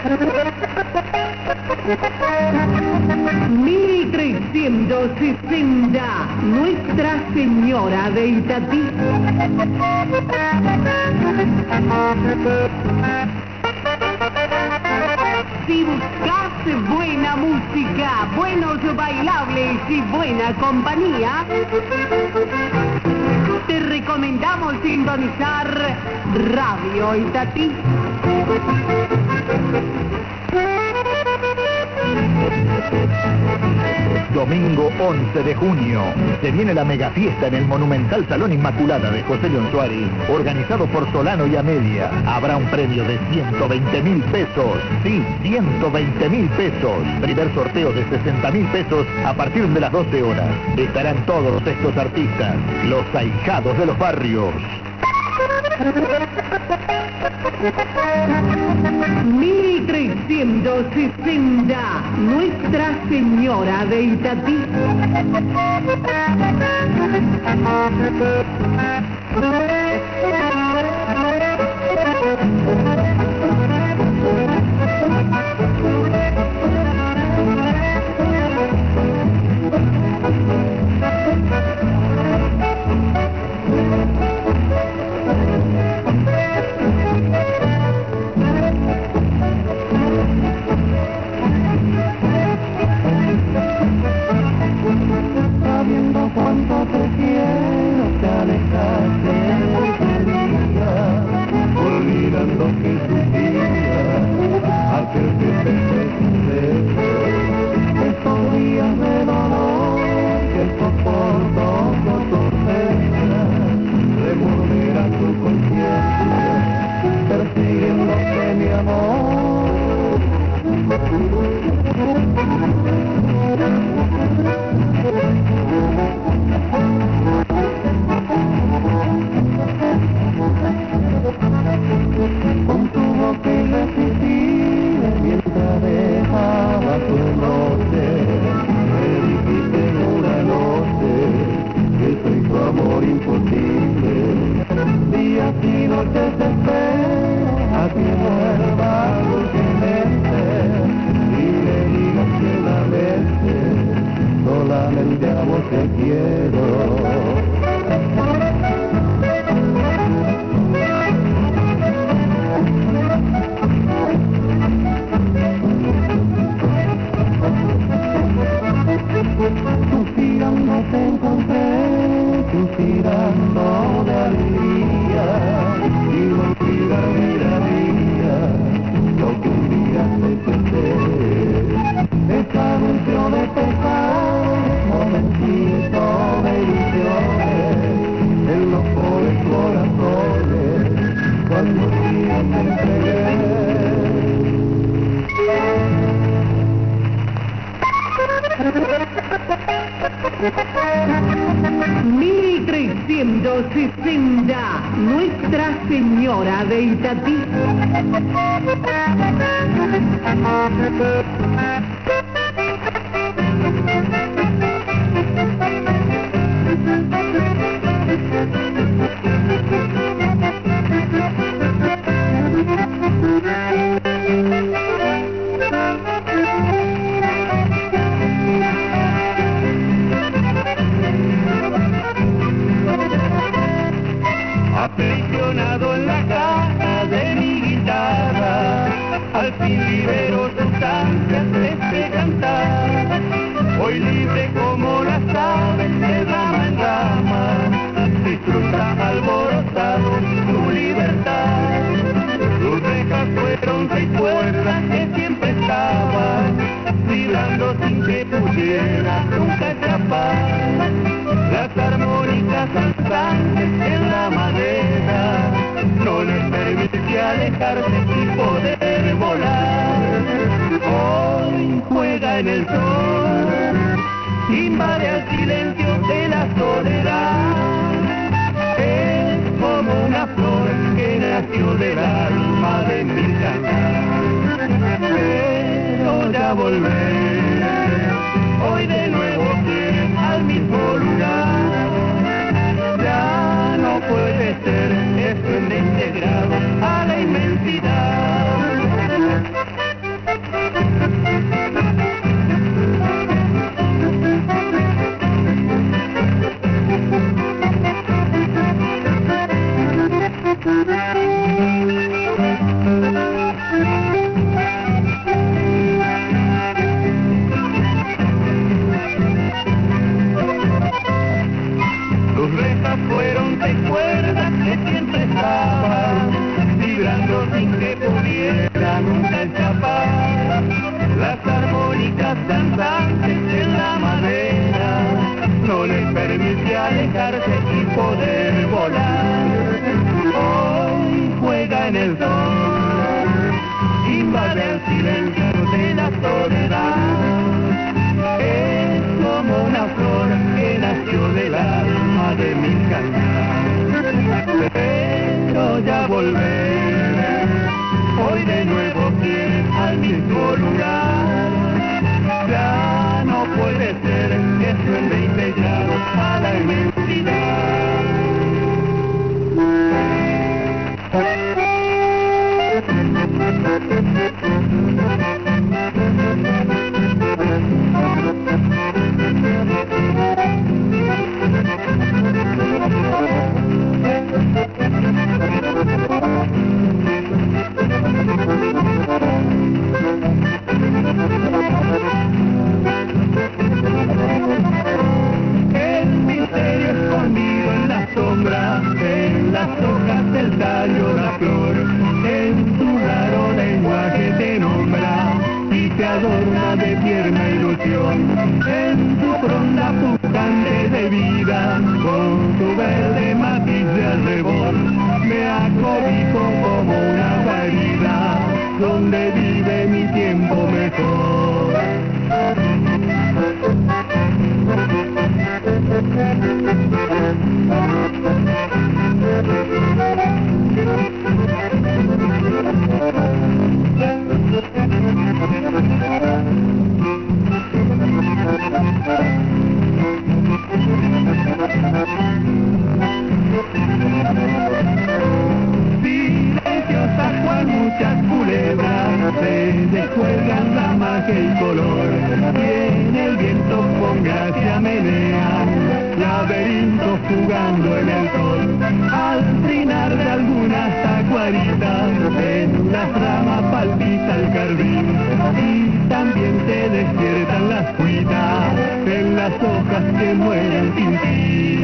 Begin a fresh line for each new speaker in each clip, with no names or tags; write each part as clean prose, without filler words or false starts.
1360, Nuestra Señora de Itatí. Si buscas buena música, buenos bailables y buena compañía, te recomendamos sintonizar Radio Itatí.
Domingo 11 de junio, se viene la megafiesta en el monumental Salón Inmaculada de José León Suárez, organizado por Solano y Amelia. Habrá un premio de 120.000 pesos, sí, 120.000 pesos. Primer sorteo de 60.000 pesos a partir de las 12 horas. Estarán todos estos artistas, los ahijados de los barrios.
1360, Nuestra Señora de Itatí.
Sabiendo cuánto te quiero, te alejaste de mi vida, olvidando que sufría aquel que te presente. Estos días de dolor que soporto por tu ausencia, remordirá tu conciencia, persiguiéndote mi amor. Con tu boca irresistible mientras dejaba tu noche, me dijiste en una noche que soy tu amor imposible. Días y noches espero a que vuelva dulcemente y me digas que la veces solamente a vos te quiero. Suspirando te encontré, suspirando de alegría, y no olvidar miraría lo que un día te pensé. Esta anuncio de pesar, momentito de ilusiones, en los pobres corazones, cuando un día te entregué.
1360, Nuestra Señora de Itatí.
Aprisionado en la caja de mi guitarra, al fin libero tus ansias de este cantar. Hoy libre como las aves de rama en rama, disfruta alborotado tu libertad. Tus rejas fueron 6 puertas que siempre estaban, vibrando sin que pudieras nunca escapar. Las armónicas danzantes en la madera no les permite alejarse y poder volar. Hoy juega en el sol, invade al silencio de la soledad. Es como una flor que nació del alma de mi cantar. Pero ya volver, hoy de nuevo al mismo lugar. Ya no puede ser, es un desintegrado a la inmensidad. relajarse y poder volar. Hoy juega en el sol, invade el silencio de la soledad. Es como una flor que nació del alma de mi cantar. Pero ya volver, hoy de nuevo quiere al mismo lugar. Ya no puede ser que suene inmediato a la inmensidad. El misterio escondido en la sombra, en las hojas del tallo la flor, en tu raro lenguaje te nombra y te adorna de tierna ilusión, en tu fronda pujante de vida, con tu verde matiz de alrededor, me acobijo como una guarida, donde vive mi tiempo mejor. Silenciosas cual muchas culebras se descuelgan la magia y color, y en el viento con gracia menean laberintos jugando en el sol. Al trinar de algunas tacuaritas en las ramas palpita el jardín, y también te despiertan las cuitas en las hojas que mueren sin ti.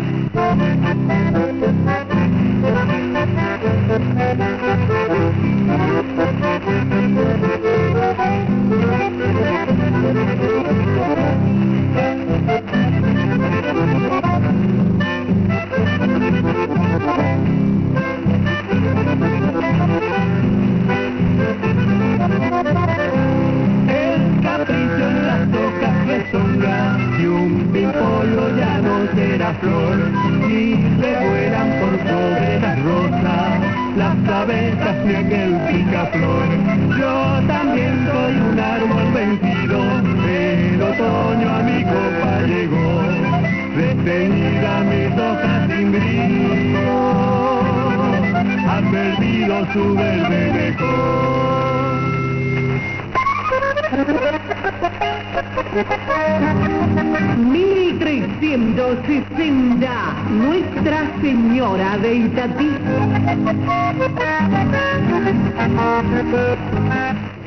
El capricho en las hojas de sombra y un pimpollo ya no será flor, y revuelan por sobre las rosas las abejas de aquel picaflor. Yo también soy un árbol vencido, el otoño a mi copa llegó, desteñida mis hojas sin brillo, ha perdido su verde mejor.
1360, Nuestra Señora de Itatí.